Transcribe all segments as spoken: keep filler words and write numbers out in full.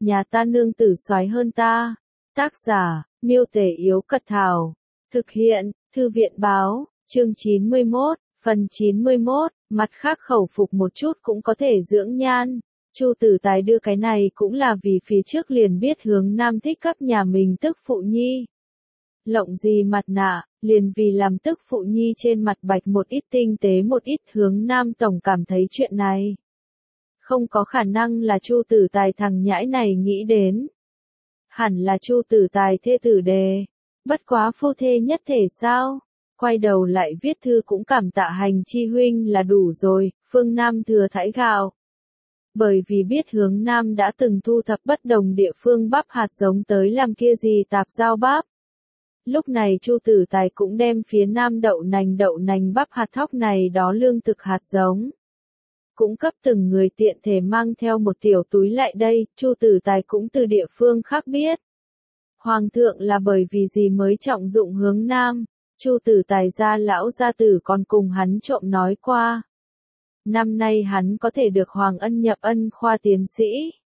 nhà ta nương tử soái hơn ta. Tác giả, Miêu Tể Yếu Cật Thảo. Thực hiện, Thư viện Báo, chương chín mươi mốt, phần chín mươi mốt, mặt khác khẩu phục một chút cũng có thể dưỡng nhan. Chu Tử Tài đưa cái này cũng là vì phía trước liền biết Hướng Nam thích cấp nhà mình tức phụ nhi. Lộng gì mặt nạ, liền vì làm tức phụ nhi trên mặt bạch một ít tinh tế một ít. Hướng Nam tổng cảm thấy chuyện này không có khả năng là Chu Tử Tài thằng nhãi này nghĩ đến. Hẳn là Chu Tử Tài thê tử đề. Bất quá phu thê nhất thể sao? Quay đầu lại viết thư cũng cảm tạ Hành Chi huynh là đủ rồi. Phương Nam thừa thãi gạo. Bởi vì biết Hướng Nam đã từng thu thập bất đồng địa phương bắp hạt giống tới làm kia gì tạp giao bắp. Lúc này Chu Tử Tài cũng đem phía Nam đậu nành đậu nành bắp hạt thóc này đó lương thực hạt giống. Cũng cấp từng người tiện thể mang theo một tiểu túi lại đây. Chu Tử Tài cũng từ địa phương khác biết. Hoàng thượng là bởi vì gì mới trọng dụng Hướng Nam. Chu Tử Tài gia lão gia tử còn cùng hắn trộm nói qua. Năm nay hắn có thể được Hoàng ân nhập ân khoa tiến sĩ.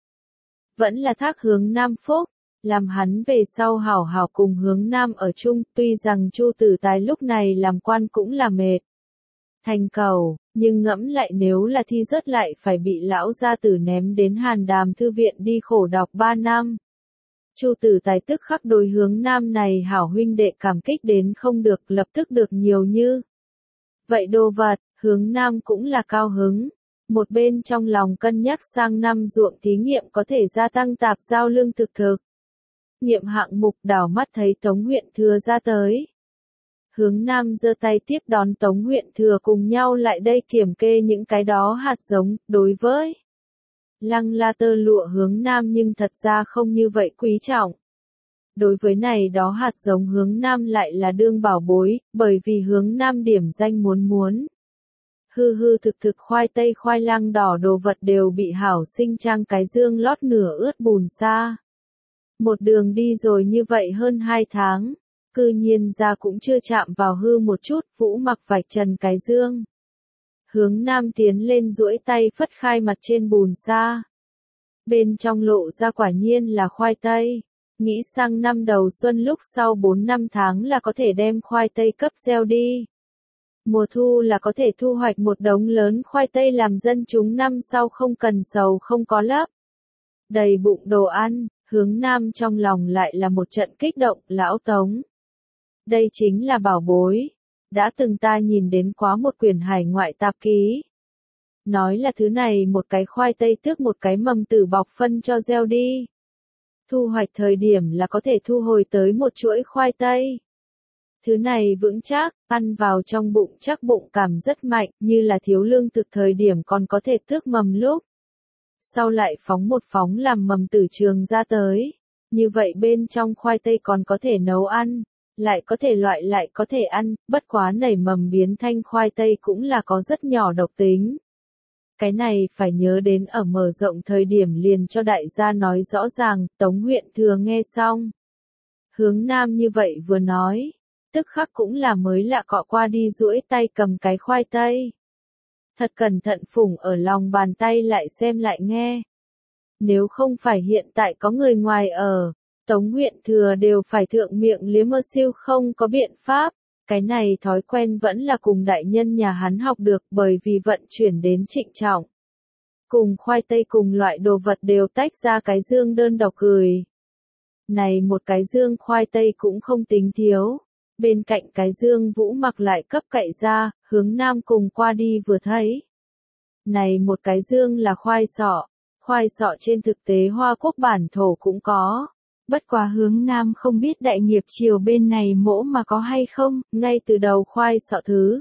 Vẫn là thác Hướng Nam phúc, làm hắn về sau hảo hảo cùng Hướng Nam ở chung. Tuy rằng Chu Tử Tài lúc này làm quan cũng là mệt thành cầu, nhưng ngẫm lại nếu là thi rớt lại phải bị lão gia tử ném đến Hàn Đàm thư viện đi khổ đọc ba năm. Chu Tử Tài tức khắc đối Hướng Nam này hảo huynh đệ cảm kích đến không được, lập tức được nhiều như vậy đồ vật. Hướng Nam cũng là cao hứng. Một bên trong lòng cân nhắc sang năm ruộng thí nghiệm có thể gia tăng tạp giao lương thực thực. Nghiệm hạng mục đảo mắt thấy Tống huyện thừa ra tới. Hướng Nam giơ tay tiếp đón Tống huyện thừa cùng nhau lại đây kiểm kê những cái đó hạt giống. Đối với lăng la tơ lụa Hướng Nam nhưng thật ra không như vậy quý trọng. Đối với này đó hạt giống Hướng Nam lại là đương bảo bối, bởi vì Hướng Nam điểm danh muốn muốn. Hư hư thực thực khoai tây khoai lang đỏ đồ vật đều bị hảo sinh trang cái dương lót nửa ướt bùn sa. Một đường đi rồi như vậy hơn hai tháng, cư nhiên ra cũng chưa chạm vào hư một chút. Vũ Mặc vạch trần cái dương. Hướng Nam tiến lên duỗi tay phất khai mặt trên bùn sa. Bên trong lộ ra quả nhiên là khoai tây. Nghĩ sang năm đầu xuân lúc sau bốn năm tháng là có thể đem khoai tây cấp gieo đi. Mùa thu là có thể thu hoạch một đống lớn khoai tây làm dân chúng năm sau không cần sầu không có lấp. Đầy bụng đồ ăn, Hướng Nam trong lòng lại là một trận kích động. Lão Tống, đây chính là bảo bối. Đã từng ta nhìn đến quá một quyển hải ngoại tạp ký. Nói là thứ này một cái khoai tây tước một cái mầm tử bọc phân cho gieo đi. Thu hoạch thời điểm là có thể thu hồi tới một chuỗi khoai tây. Thứ này vững chắc, ăn vào trong bụng chắc bụng cảm rất mạnh, như là thiếu lương thực thời điểm còn có thể tước mầm lúc. Sau lại phóng một phóng làm mầm tử trường ra tới. Như vậy bên trong khoai tây còn có thể nấu ăn, lại có thể loại lại có thể ăn, bất quá nảy mầm biến thanh khoai tây cũng là có rất nhỏ độc tính. Cái này phải nhớ đến ở mở rộng thời điểm liền cho đại gia nói rõ ràng. Tống huyện thừa nghe xong. Hướng Nam như vậy vừa nói. Tức khắc cũng là mới lạ cọ qua đi duỗi tay cầm cái khoai tây. Thật cẩn thận phủng ở lòng bàn tay lại xem lại nghe. Nếu không phải hiện tại có người ngoài ở, Tống huyện thừa đều phải thượng miệng liếm mơ siêu không có biện pháp. Cái này thói quen vẫn là cùng đại nhân nhà hắn học được bởi vì vận chuyển đến trịnh trọng. Cùng khoai tây cùng loại đồ vật đều tách ra cái dương đơn độc gửi. Này một cái dương khoai tây cũng không tính thiếu. Bên cạnh cái dương Vũ Mặc lại cấp cậy ra, Hướng Nam cùng qua đi vừa thấy. Này một cái dương là khoai sọ. Khoai sọ trên thực tế Hoa Quốc bản thổ cũng có. Bất quá Hướng Nam không biết đại nghiệp triều bên này mỗ mà có hay không, ngay từ đầu khoai sọ thứ.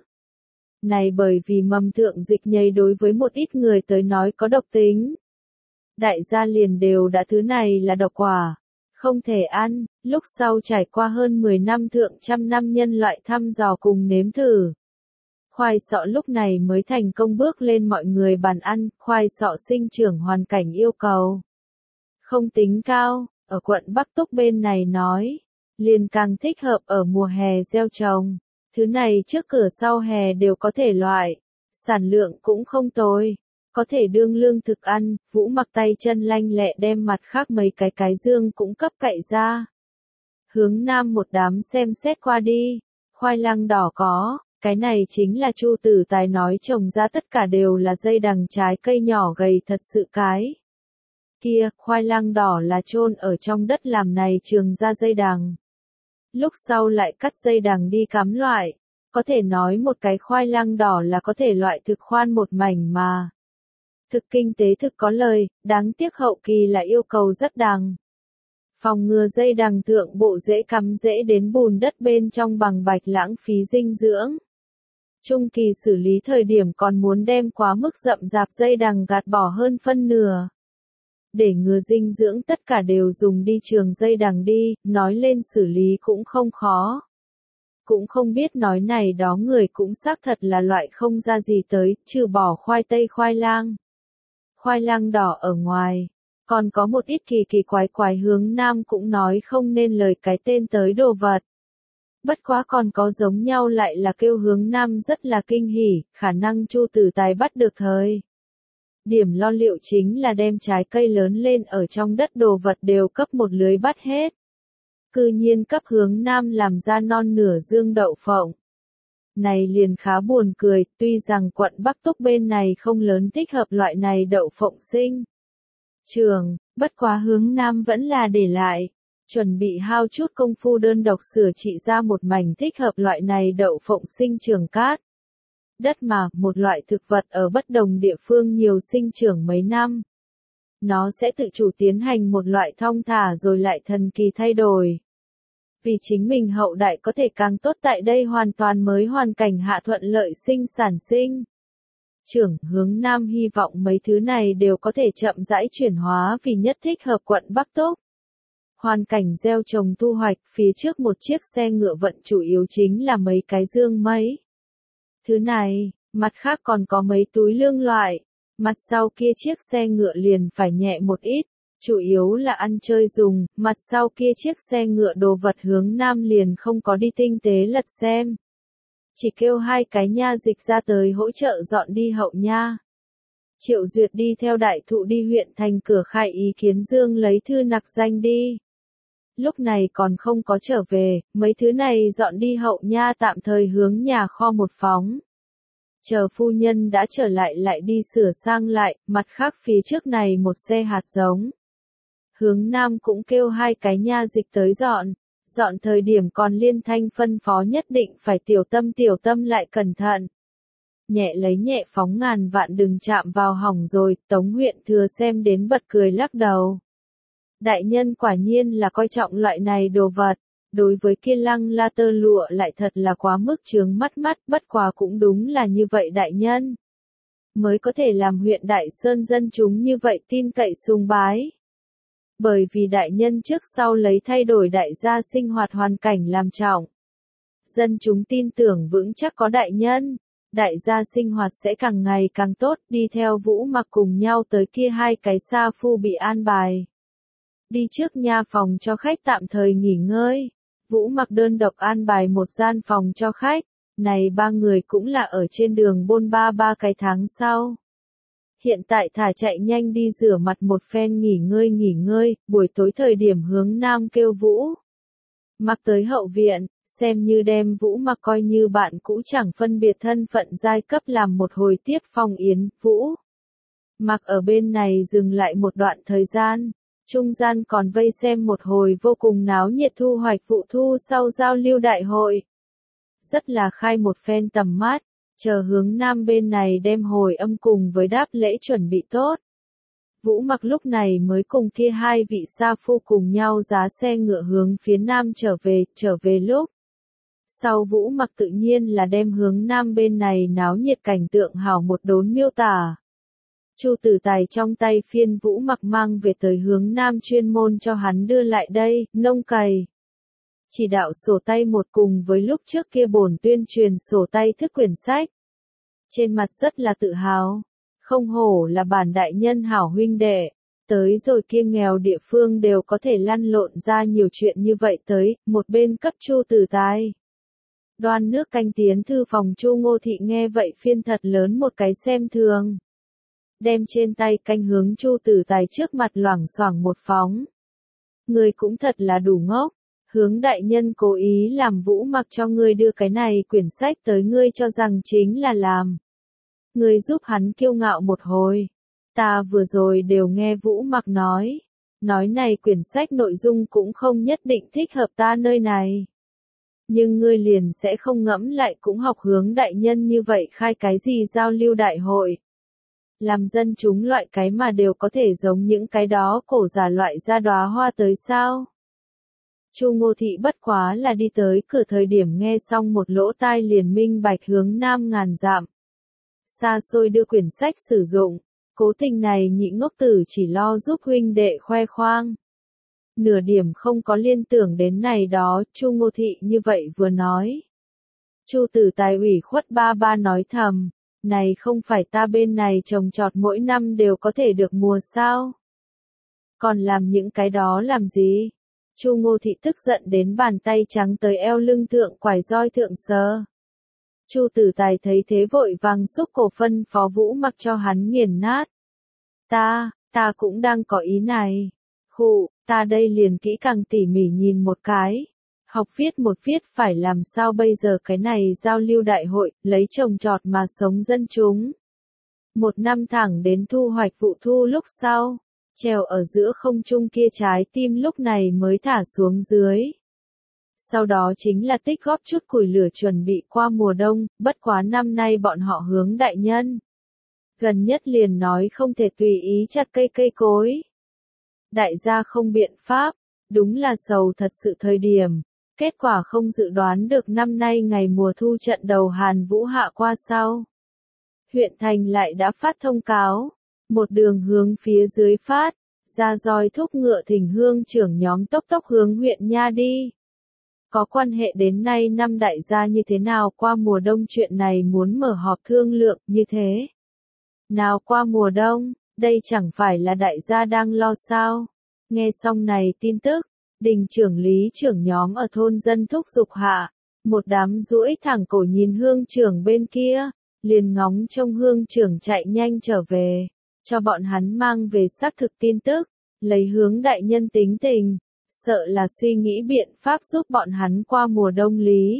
Này bởi vì mầm thượng dịch nhầy đối với một ít người tới nói có độc tính. Đại gia liền đều đã thứ này là độc quả. Không thể ăn, lúc sau trải qua hơn mười năm thượng trăm năm nhân loại thăm dò cùng nếm thử. Khoai sọ lúc này mới thành công bước lên mọi người bàn ăn. Khoai sọ sinh trưởng hoàn cảnh yêu cầu không tính cao. Ở quận Bắc Túc bên này nói, liền càng thích hợp ở mùa hè gieo trồng. Thứ này trước cửa sau hè đều có thể loại, sản lượng cũng không tồi. có thể đương lương thực ăn, Vũ Mặc tay chân lanh lẹ đem mặt khác mấy cái cái dương cũng cấp cậy ra. Hướng Nam một đám xem xét qua đi, khoai lang đỏ có, cái này chính là Chu Tử Tài nói trồng ra tất cả đều là dây đằng trái cây nhỏ gầy thật sự cái. Kia, khoai lang đỏ là chôn ở trong đất làm này trường ra dây đằng. Lúc sau lại cắt dây đằng đi cắm loại, có thể nói một cái khoai lang đỏ là có thể loại thực khoan một mảnh mà. Thực kinh tế thực có lời, đáng tiếc hậu kỳ là yêu cầu rất đằng. Phòng ngừa dây đằng thượng bộ dễ cắm dễ đến bùn đất bên trong bằng bạch lãng phí dinh dưỡng. Trung kỳ xử lý thời điểm còn muốn đem quá mức rậm rạp dây đằng gạt bỏ hơn phân nửa. Để ngừa dinh dưỡng tất cả đều dùng đi trường dây đằng đi, nói lên xử lý cũng không khó. Cũng không biết nói này đó người cũng xác thật là loại không ra gì tới, trừ bỏ khoai tây khoai lang. Khoai lang đỏ ở ngoài, còn có một ít kỳ kỳ quái quái Hướng Nam cũng nói không nên lời cái tên tới đồ vật. Bất quá còn có giống nhau lại là kêu Hướng Nam rất là kinh hỉ, khả năng Chu Tử Tài bắt được thời. Điểm lo liệu chính là đem trái cây lớn lên ở trong đất đồ vật đều cấp một lưới bắt hết. Cư nhiên cấp Hướng Nam làm ra non nửa dương đậu phộng. Này liền khá buồn cười, tuy rằng quận Bắc Túc bên này không lớn thích hợp loại này đậu phộng sinh trường, bất quá Hướng Nam vẫn là để lại, chuẩn bị hao chút công phu đơn độc sửa trị ra một mảnh thích hợp loại này đậu phộng sinh trường cát. Đất mà, một loại thực vật ở bất đồng địa phương nhiều sinh trưởng mấy năm. Nó sẽ tự chủ tiến hành một loại thong thả rồi lại thần kỳ thay đổi. Vì chính mình hậu đại có thể càng tốt tại đây hoàn toàn mới hoàn cảnh hạ thuận lợi sinh sản sinh. Trưởng Hướng Nam hy vọng mấy thứ này đều có thể chậm rãi chuyển hóa vì nhất thích hợp quận Bắc Túc. Hoàn cảnh gieo trồng thu hoạch, phía trước một chiếc xe ngựa vận chủ yếu chính là mấy cái dương mấy. Thứ này, mặt khác còn có mấy túi lương loại, mặt sau kia chiếc xe ngựa liền phải nhẹ một ít, chủ yếu là ăn chơi dùng, mặt sau kia chiếc xe ngựa đồ vật Hướng Nam liền không có đi tinh tế lật xem. Chỉ kêu hai cái nha dịch ra tới hỗ trợ dọn đi hậu nha. Triệu Duyệt đi theo đại thụ đi huyện thành cửa khai ý kiến Dương lấy thư nặc danh đi. Lúc này còn không có trở về, mấy thứ này dọn đi hậu nha tạm thời hướng nhà kho một phóng. Chờ phu nhân đã trở lại lại đi sửa sang lại, mặt khác phía trước này một xe hạt giống. Hướng Nam cũng kêu hai cái nha dịch tới dọn, dọn thời điểm còn liên thanh phân phó nhất định phải tiểu tâm tiểu tâm lại cẩn thận. Nhẹ lấy nhẹ phóng ngàn vạn đừng chạm vào hỏng rồi, Tống huyện thừa xem đến bật cười lắc đầu. Đại nhân quả nhiên là coi trọng loại này đồ vật, đối với kia lăng la tơ lụa lại thật là quá mức chướng mắt mắt, bất quá cũng đúng là như vậy đại nhân. Mới có thể làm huyện Đại Sơn dân chúng như vậy tin cậy sùng bái. Bởi vì đại nhân trước sau lấy thay đổi đại gia sinh hoạt hoàn cảnh làm trọng. Dân chúng tin tưởng vững chắc có đại nhân, đại gia sinh hoạt sẽ càng ngày càng tốt, đi theo Vũ Mặc cùng nhau tới kia hai cái sa phu bị an bài. Đi trước nha phòng cho khách tạm thời nghỉ ngơi. Vũ Mặc đơn độc an bài một gian phòng cho khách. Này ba người cũng là ở trên đường bôn ba ba cái tháng sau. Hiện tại thả chạy nhanh đi rửa mặt một phen nghỉ ngơi nghỉ ngơi, buổi tối thời điểm Hướng Nam kêu Vũ Mặc tới hậu viện, xem như đem Vũ Mặc coi như bạn cũ chẳng phân biệt thân phận giai cấp làm một hồi tiếp phong yến. Vũ Mặc ở bên này dừng lại một đoạn thời gian. Trung gian còn vây xem một hồi vô cùng náo nhiệt thu hoạch vụ thu sau giao lưu đại hội. Rất là khai một phen tầm mát, chờ Hướng Nam bên này đem hồi âm cùng với đáp lễ chuẩn bị tốt. Vũ Mặc lúc này mới cùng kia hai vị sa phu cùng nhau giá xe ngựa hướng phía Nam trở về, trở về lúc. Sau Vũ Mặc tự nhiên là đem Hướng Nam bên này náo nhiệt cảnh tượng hảo một đốn miêu tả. Chu Tử Tài trong tay phiên Vũ Mặc mang về tới Hướng Nam chuyên môn cho hắn đưa lại đây, nông cày. Chỉ đạo sổ tay một cùng với lúc trước kia bổn tuyên truyền sổ tay thức quyển sách. Trên mặt rất là tự hào, không hổ là bản đại nhân hảo huynh đệ, tới rồi kia nghèo địa phương đều có thể lăn lộn ra nhiều chuyện như vậy tới, một bên cấp Chu Tử Tài. Đoan nước canh tiến thư phòng Chu Ngô Thị nghe vậy phiên thật lớn một cái xem thường. đem trên tay canh hướng Chu Tử Tài trước mặt loảng xoảng một phóng. Ngươi cũng thật là đủ ngốc, Hướng đại nhân cố ý làm Vũ Mặc cho ngươi đưa cái này quyển sách tới, ngươi cho rằng chính là làm. Ngươi giúp hắn kiêu ngạo một hồi. Ta vừa rồi đều nghe Vũ Mặc nói, nói này quyển sách nội dung cũng không nhất định thích hợp ta nơi này. Nhưng ngươi liền sẽ không ngẫm lại cũng học Hướng đại nhân như vậy khai cái gì giao lưu đại hội. Làm dân chúng loại cái mà đều có thể giống những cái đó cổ giả loại ra đóa hoa tới sao? Chu Ngô Thị bất quá là đi tới cửa thời điểm nghe xong một lỗ tai liền minh bạch Hướng Nam ngàn dặm. Xa xôi đưa quyển sách sử dụng, cố tình này nhị ngốc tử chỉ lo giúp huynh đệ khoe khoang. Nửa điểm không có liên tưởng đến này đó, Chu Ngô Thị như vậy vừa nói. Chu Tử Tài ủy khuất ba ba nói thầm, này không phải ta bên này trồng trọt mỗi năm đều có thể được mùa sao? Còn làm những cái đó làm gì? Chu Ngô Thị tức giận đến bàn tay trắng tới eo lưng thượng quải roi thượng sờ. Chu Tử Tài thấy thế vội vàng xúc cổ phân phó Vũ Mặc cho hắn nghiền nát. Ta, ta cũng đang có ý này. Khụ, ta đây liền kỹ càng tỉ mỉ nhìn một cái. Học viết một viết phải làm sao bây giờ cái này giao lưu đại hội, lấy trồng trọt mà sống dân chúng. Một năm thẳng đến thu hoạch vụ thu lúc sau, treo ở giữa không trung kia trái tim lúc này mới thả xuống dưới. Sau đó chính là tích góp chút củi lửa chuẩn bị qua mùa đông, bất quá năm nay bọn họ Hướng đại nhân. Gần nhất liền nói không thể tùy ý chặt cây cây cối. Đại gia không biện pháp, đúng là sầu thật sự thời điểm. Kết quả không dự đoán được năm nay ngày mùa thu trận đầu Hàn Vũ hạ qua sau. Huyện thành lại đã phát thông cáo, một đường hướng phía dưới phát, ra roi thúc ngựa thỉnh hương trưởng nhóm tốc tốc hướng huyện nha đi. Có quan hệ đến nay năm đại gia như thế nào qua mùa đông chuyện này muốn mở họp thương lượng như thế. Nào qua mùa đông, đây chẳng phải là đại gia đang lo sao. Nghe xong này tin tức, đình trưởng lý trưởng nhóm ở thôn dân thúc giục hạ, một đám duỗi thẳng cổ nhìn hương trưởng bên kia, liền ngóng trông hương trưởng chạy nhanh trở về, cho bọn hắn mang về xác thực tin tức, lấy Hướng đại nhân tính tình, sợ là suy nghĩ biện pháp giúp bọn hắn qua mùa đông lý.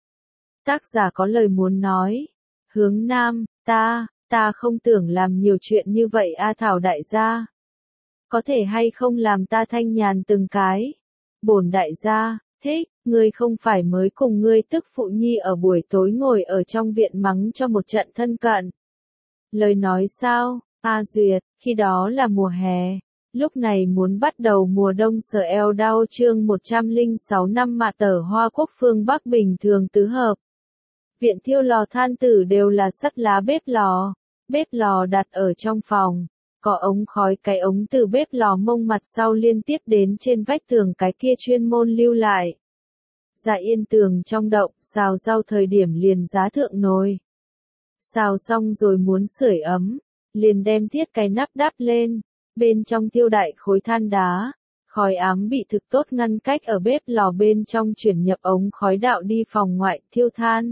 Tác giả có lời muốn nói, Hướng Nam, ta, ta không tưởng làm nhiều chuyện như vậy a Thảo đại gia. Có thể hay không làm ta thanh nhàn từng cái. Bổn đại gia, thích, ngươi không phải mới cùng ngươi tức phụ nhi ở buổi tối ngồi ở trong viện mắng cho một trận thân cận. Lời nói sao, A Duyệt, khi đó là mùa hè, lúc này muốn bắt đầu mùa đông sở eo đau chương một trăm lẻ sáu năm mạ tở Hoa Quốc phương Bắc bình thường tứ hợp. Viện thiêu lò than tử đều là sắt lá bếp lò, bếp lò đặt ở trong phòng. Có ống khói, cái ống từ bếp lò mông mặt sau liên tiếp đến trên vách tường cái kia chuyên môn lưu lại. Dạ yên tường trong động, xào rau thời điểm liền giá thượng nồi. Xào xong rồi muốn sưởi ấm, liền đem thiết cái nắp đắp lên, bên trong thiêu đại khối than đá, khói ám bị thực tốt ngăn cách ở bếp lò bên trong chuyển nhập ống khói đạo đi phòng ngoại thiêu than.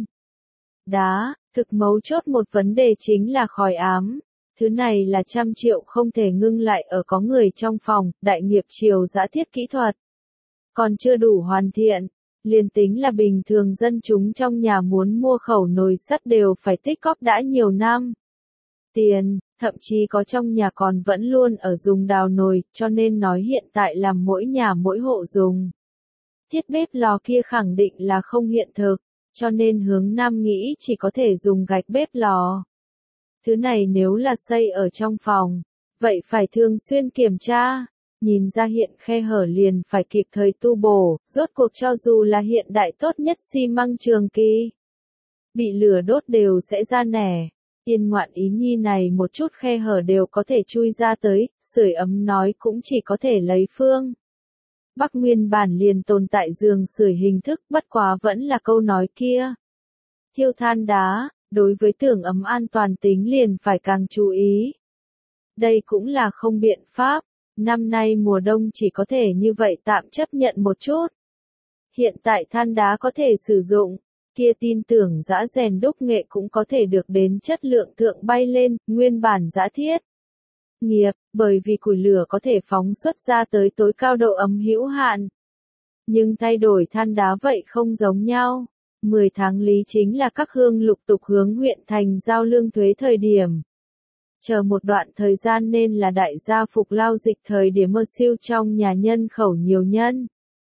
Đá, thực mấu chốt một vấn đề chính là khói ám. Thứ này là trăm triệu không thể ngưng lại ở có người trong phòng, đại nghiệp triều giã thiết kỹ thuật. Còn chưa đủ hoàn thiện, liền tính là bình thường dân chúng trong nhà muốn mua khẩu nồi sắt đều phải tích cóp đã nhiều năm. Tiền, thậm chí có trong nhà còn vẫn luôn ở dùng đào nồi, cho nên nói hiện tại làm mỗi nhà mỗi hộ dùng. Thiết bếp lò kia khẳng định là không hiện thực, cho nên Hướng Nam nghĩ chỉ có thể dùng gạch bếp lò. Thứ này nếu là xây ở trong phòng, vậy phải thường xuyên kiểm tra, nhìn ra hiện khe hở liền phải kịp thời tu bổ, rốt cuộc cho dù là hiện đại tốt nhất xi măng trường kỳ. Bị lửa đốt đều sẽ ra nẻ, yên ngoạn ý nhi này một chút khe hở đều có thể chui ra tới, sưởi ấm nói cũng chỉ có thể lấy phương. Bắc nguyên bản liền tồn tại giường sưởi hình thức bất quá vẫn là câu nói kia. Thiêu than đá. Đối với tưởng ấm an toàn tính liền phải càng chú ý. Đây cũng là không biện pháp, năm nay mùa đông chỉ có thể như vậy tạm chấp nhận một chút. Hiện tại than đá có thể sử dụng, kia tin tưởng giã rèn đúc nghệ cũng có thể được đến chất lượng thượng bay lên, nguyên bản giã thiết. Nghiệp, bởi vì củi lửa có thể phóng xuất ra tới tối cao độ ấm hữu hạn. Nhưng thay đổi than đá vậy không giống nhau. mười tháng lý chính là các hương lục tục hướng huyện thành giao lương thuế thời điểm. Chờ một đoạn thời gian nên là đại gia phục lao dịch thời điểm mơ siêu trong nhà nhân khẩu nhiều nhân.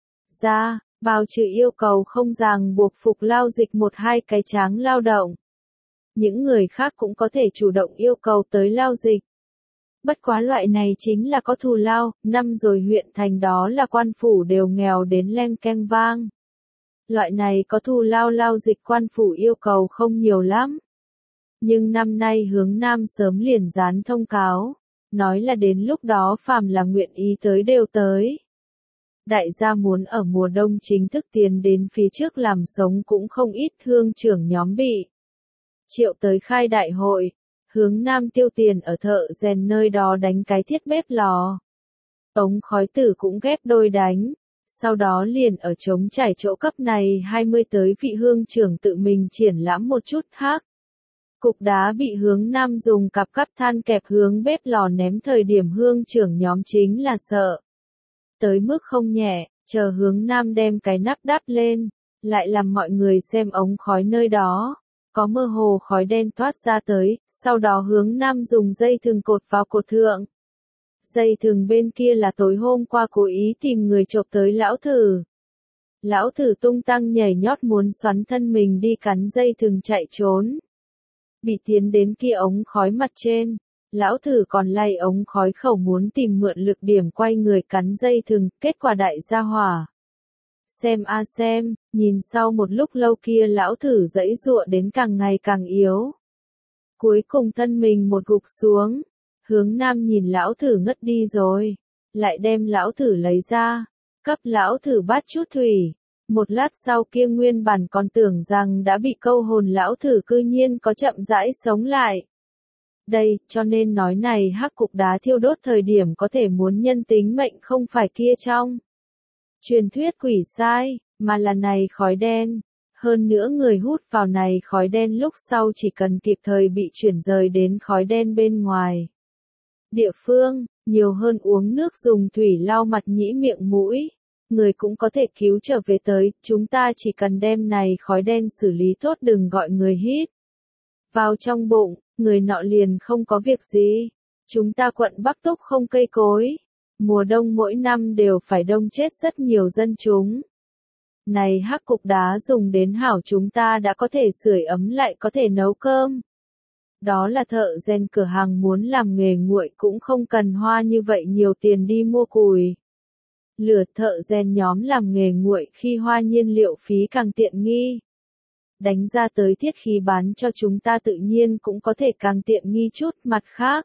Ra, bao trừ yêu cầu không ràng buộc phục lao dịch một hai cái tráng lao động. Những người khác cũng có thể chủ động yêu cầu tới lao dịch. Bất quá loại này chính là có thù lao, năm rồi huyện thành đó là quan phủ đều nghèo đến leng keng vang. Loại này có thù lao lao dịch quan phủ yêu cầu không nhiều lắm. Nhưng năm nay hướng Nam sớm liền dán thông cáo, nói là đến lúc đó phàm là nguyện ý tới đều tới. Đại gia muốn ở mùa đông chính thức tiến đến phía trước làm sống cũng không ít hương trưởng nhóm bị. Triệu tới khai đại hội, hướng Nam tiêu tiền ở thợ rèn nơi đó đánh cái thiết bếp lò. Ống khói tử cũng ghép đôi đánh, sau đó liền ở trống trải chỗ cấp này hai mươi tới vị hương trưởng tự mình triển lãm một chút khác. Cục đá bị hướng Nam dùng cặp cắp than kẹp hướng bếp lò ném thời điểm hương trưởng nhóm chính là sợ. Tới mức không nhẹ, chờ hướng Nam đem cái nắp đắp lên, lại làm mọi người xem ống khói nơi đó. Có mơ hồ khói đen thoát ra tới, sau đó hướng Nam dùng dây thừng cột vào cột thượng. Dây thừng bên kia là tối hôm qua cố ý tìm người chộp tới lão thử. Lão thử tung tăng nhảy nhót muốn xoắn thân mình đi cắn dây thừng chạy trốn. Bị tiến đến kia ống khói mặt trên, lão thử còn lay ống khói khẩu muốn tìm mượn lực điểm quay người cắn dây thừng, kết quả đại gia hỏa. Xem a xem, nhìn sau một lúc lâu kia lão thử giãy giụa đến càng ngày càng yếu. Cuối cùng thân mình một gục xuống, hướng Nam nhìn lão thử ngất đi rồi, lại đem lão thử lấy ra, cấp lão thử bát chút thủy. Một lát sau kia nguyên bản còn tưởng rằng đã bị câu hồn lão thử cư nhiên có chậm rãi sống lại. Đây, cho nên nói này hắc cục đá thiêu đốt thời điểm có thể muốn nhân tính mệnh không phải kia trong truyền thuyết quỷ sai, mà là này khói đen. Hơn nữa người hút vào này khói đen lúc sau chỉ cần kịp thời bị chuyển rời đến khói đen bên ngoài. Địa phương, nhiều hơn uống nước dùng thủy lau mặt nhĩ miệng mũi. Người cũng có thể cứu trở về tới, chúng ta chỉ cần đem này khói đen xử lý tốt đừng gọi người hít vào trong bụng, người nọ liền không có việc gì. Chúng ta quận Bắc Túc không cây cối, mùa đông mỗi năm đều phải đông chết rất nhiều dân chúng. Này hắc cục đá dùng đến hảo chúng ta đã có thể sưởi ấm lại có thể nấu cơm. Đó là thợ rèn cửa hàng muốn làm nghề nguội cũng không cần hoa như vậy nhiều tiền đi mua củi. Lửa thợ rèn nhóm làm nghề nguội khi hoa nhiên liệu phí càng tiện nghi. Đánh ra tới thiết khí bán cho chúng ta tự nhiên cũng có thể càng tiện nghi chút mặt khác.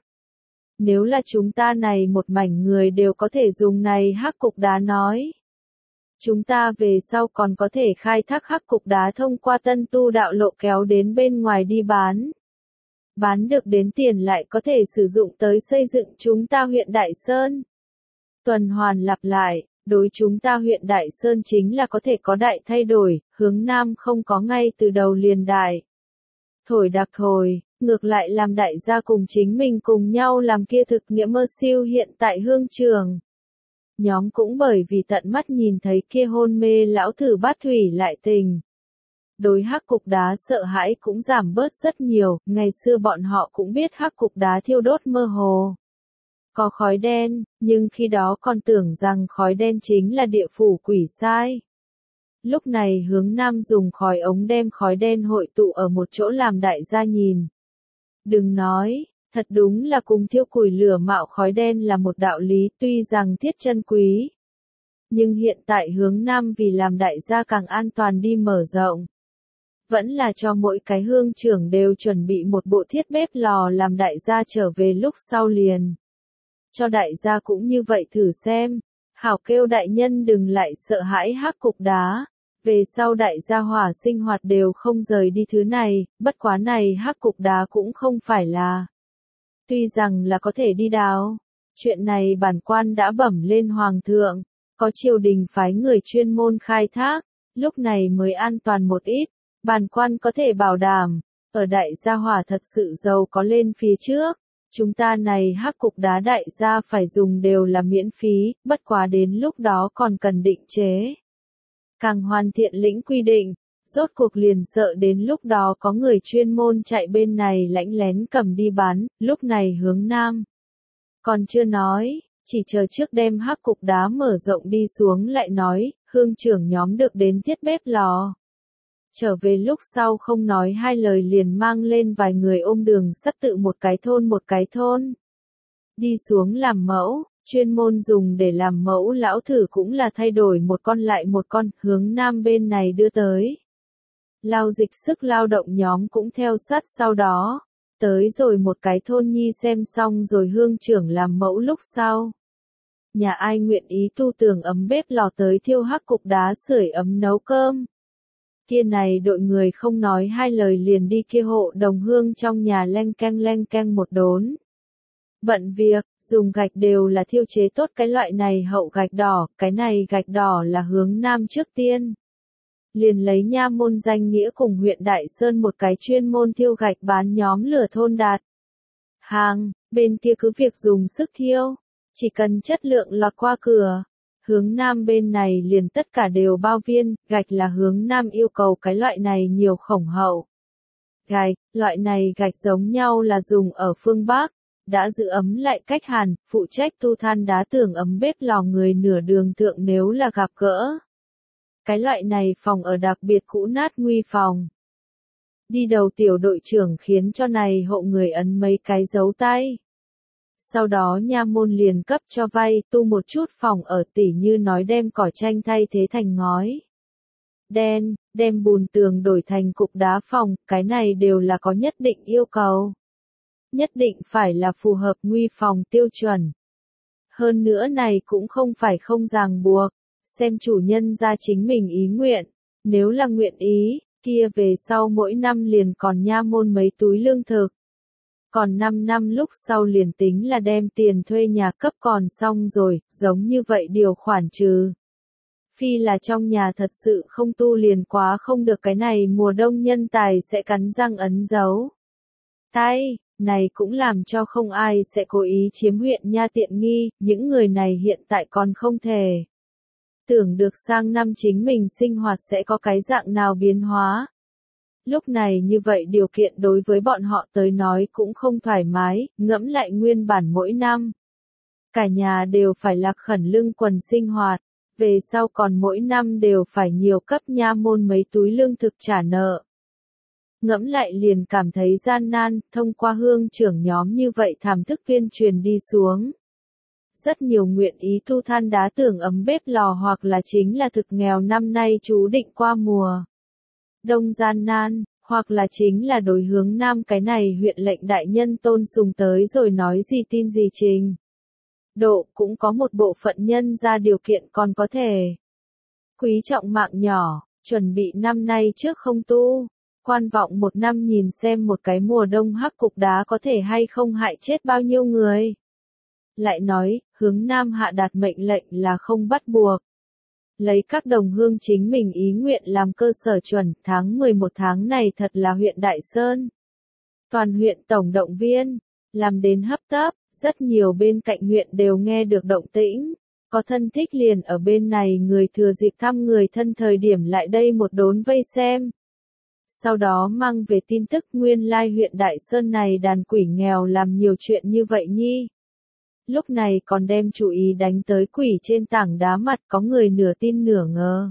Nếu là chúng ta này một mảnh người đều có thể dùng này hắc cục đá nói. Chúng ta về sau còn có thể khai thác hắc cục đá thông qua tân tu đạo lộ kéo đến bên ngoài đi bán. Bán được đến tiền lại có thể sử dụng tới xây dựng chúng ta huyện Đại Sơn. Tuần hoàn lặp lại, đối chúng ta huyện Đại Sơn chính là có thể có đại thay đổi, hướng Nam không có ngay từ đầu liền đại. Thổi đặc thổi, ngược lại làm đại gia cùng chính mình cùng nhau làm kia thực nghĩa mơ siêu hiện tại hương trường. Nhóm cũng bởi vì tận mắt nhìn thấy kia hôn mê lão thử bát thủy lại tình. Đối hắc cục đá sợ hãi cũng giảm bớt rất nhiều, ngày xưa bọn họ cũng biết hắc cục đá thiêu đốt mơ hồ. Có khói đen, nhưng khi đó còn tưởng rằng khói đen chính là địa phủ quỷ sai. Lúc này hướng Nam dùng khói ống đem khói đen hội tụ ở một chỗ làm đại gia nhìn. Đừng nói, thật đúng là cùng thiêu củi lửa mạo khói đen là một đạo lý tuy rằng thiết chân quý. Nhưng hiện tại hướng Nam vì làm đại gia càng an toàn đi mở rộng. Vẫn là cho mỗi cái hương trưởng đều chuẩn bị một bộ thiết bếp lò làm đại gia trở về lúc sau liền. Cho đại gia cũng như vậy thử xem. Hảo kêu đại nhân đừng lại sợ hãi hắc cục đá. Về sau đại gia hỏa sinh hoạt đều không rời đi thứ này, bất quá này hắc cục đá cũng không phải là. Tuy rằng là có thể đi đào. Chuyện này bản quan đã bẩm lên hoàng thượng. Có triều đình phái người chuyên môn khai thác. Lúc này mới an toàn một ít. Bản quan có thể bảo đảm, ở đại gia hỏa thật sự giàu có lên phía trước, chúng ta này hắc cục đá đại gia phải dùng đều là miễn phí, bất quá đến lúc đó còn cần định chế. Càng hoàn thiện lĩnh quy định, rốt cuộc liền sợ đến lúc đó có người chuyên môn chạy bên này lãnh lén cầm đi bán, lúc này hướng nam. Còn chưa nói, chỉ chờ trước đem hắc cục đá mở rộng đi xuống lại nói, hương trưởng nhóm được đến thiết bếp lò. Trở về lúc sau không nói hai lời liền mang lên vài người ôm đường sắt tự một cái thôn một cái thôn. Đi xuống làm mẫu, chuyên môn dùng để làm mẫu lão thử cũng là thay đổi một con lại một con, hướng nam bên này đưa tới. Lao dịch sức lao động nhóm cũng theo sát sau đó, tới rồi một cái thôn nhi xem xong rồi hương trưởng làm mẫu lúc sau. Nhà ai nguyện ý tu tường ấm bếp lò tới thiêu hắc cục đá sưởi ấm nấu cơm. Kia này đội người không nói hai lời liền đi kia hộ đồng hương trong nhà leng keng leng keng một đốn. Bận việc, dùng gạch đều là thiêu chế tốt cái loại này hậu gạch đỏ, cái này gạch đỏ là hướng nam trước tiên. Liền lấy nha môn danh nghĩa cùng huyện Đại Sơn một cái chuyên môn thiêu gạch bán nhóm lửa thôn đạt. Hàng, bên kia cứ việc dùng sức thiêu, chỉ cần chất lượng lọt qua cửa. Hướng nam bên này liền tất cả đều bao viên, gạch là hướng nam yêu cầu cái loại này nhiều khổng hậu. Gạch, loại này gạch giống nhau là dùng ở phương Bắc, đã giữ ấm lại cách hàn, phụ trách tu than đá tường ấm bếp lò người nửa đường thượng nếu là gặp gỡ. Cái loại này phòng ở đặc biệt cũ nát nguy phòng. Đi đầu tiểu đội trưởng khiến cho này hộ người ấn mấy cái dấu tay. Sau đó nha môn liền cấp cho vay tu một chút phòng ở tỉ như nói đem cỏ tranh thay thế thành ngói. Đen, đem bùn tường đổi thành cục đá phòng, cái này đều là có nhất định yêu cầu. Nhất định phải là phù hợp nguy phòng tiêu chuẩn. Hơn nữa này cũng không phải không ràng buộc, xem chủ nhân ra chính mình ý nguyện, nếu là nguyện ý, kia về sau mỗi năm liền còn nha môn mấy túi lương thực. Còn năm năm lúc sau liền tính là đem tiền thuê nhà cấp còn xong rồi, giống như vậy điều khoản trừ. Phi là trong nhà thật sự không tu liền quá không được cái này mùa đông nhân tài sẽ cắn răng ấn dấu. Tay, này cũng làm cho không ai sẽ cố ý chiếm huyện nha tiện nghi, những người này hiện tại còn không thể. Tưởng được sang năm chính mình sinh hoạt sẽ có cái dạng nào biến hóa. Lúc này như vậy điều kiện đối với bọn họ tới nói cũng không thoải mái, ngẫm lại nguyên bản mỗi năm. Cả nhà đều phải lạc khẩn lương quần sinh hoạt, về sau còn mỗi năm đều phải nhiều cấp nha môn mấy túi lương thực trả nợ. Ngẫm lại liền cảm thấy gian nan, thông qua hương trưởng nhóm như vậy thảm thức tuyên truyền đi xuống. Rất nhiều nguyện ý tu than đá tường ấm bếp lò hoặc là chính là thực nghèo năm nay chú định qua mùa đông gian nan, hoặc là chính là đối hướng nam cái này huyện lệnh đại nhân tôn sùng tới rồi nói gì tin gì trình. Độ cũng có một bộ phận nhân ra điều kiện còn có thể. Quý trọng mạng nhỏ, chuẩn bị năm nay trước không tu, quan vọng một năm nhìn xem một cái mùa đông hắc cục đá có thể hay không hại chết bao nhiêu người. Lại nói, hướng nam hạ đạt mệnh lệnh là không bắt buộc. Lấy các đồng hương chính mình ý nguyện làm cơ sở chuẩn, tháng mười một tháng này thật là huyện Đại Sơn. Toàn huyện tổng động viên, làm đến hấp tấp, rất nhiều bên cạnh huyện đều nghe được động tĩnh. Có thân thích liền ở bên này người thừa dịp thăm người thân thời điểm lại đây một đốn vây xem. Sau đó mang về tin tức nguyên lai huyện Đại Sơn này đàn quỷ nghèo làm nhiều chuyện như vậy nhi. Lúc này còn đem chú ý đánh tới quỷ trên tảng đá mặt có người nửa tin nửa ngờ.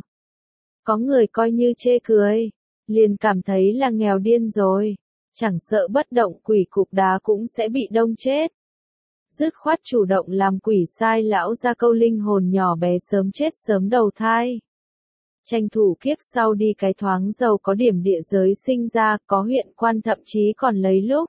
Có người coi như chê cười, liền cảm thấy là nghèo điên rồi, chẳng sợ bất động quỷ cục đá cũng sẽ bị đông chết. Dứt khoát chủ động làm quỷ sai lão ra câu linh hồn nhỏ bé sớm chết sớm đầu thai. Tranh thủ kiếp sau đi cái thoáng giàu có điểm địa giới sinh ra, có huyện quan thậm chí còn lấy lúc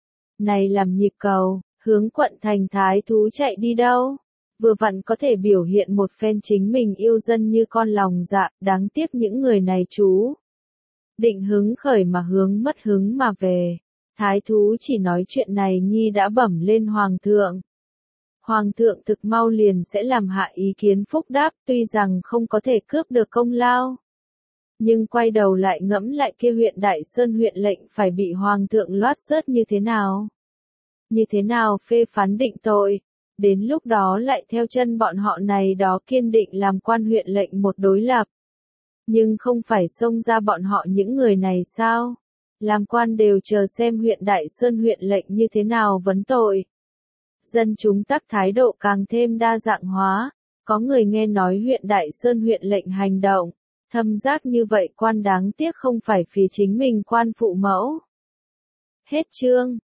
này làm nhịp cầu. Hướng quận thành thái thú chạy đi đâu? Vừa vặn có thể biểu hiện một phen chính mình yêu dân như con lòng dạ, đáng tiếc những người này chú. Định hứng khởi mà hướng mất hứng mà về. Thái thú chỉ nói chuyện này nhi đã bẩm lên hoàng thượng. Hoàng thượng thực mau liền sẽ làm hạ ý kiến phúc đáp tuy rằng không có thể cướp được công lao. Nhưng quay đầu lại ngẫm lại kia huyện Đại Sơn huyện lệnh phải bị hoàng thượng loát rớt như thế nào? Như thế nào phê phán định tội? Đến lúc đó lại theo chân bọn họ này đó kiên định làm quan huyện lệnh một đối lập. Nhưng không phải xông ra bọn họ những người này sao? Làm quan đều chờ xem huyện Đại Sơn huyện lệnh như thế nào vấn tội. Dân chúng tắc thái độ càng thêm đa dạng hóa. Có người nghe nói huyện Đại Sơn huyện lệnh hành động, thâm giác như vậy quan đáng tiếc không phải phía chính mình quan phụ mẫu. Hết chương.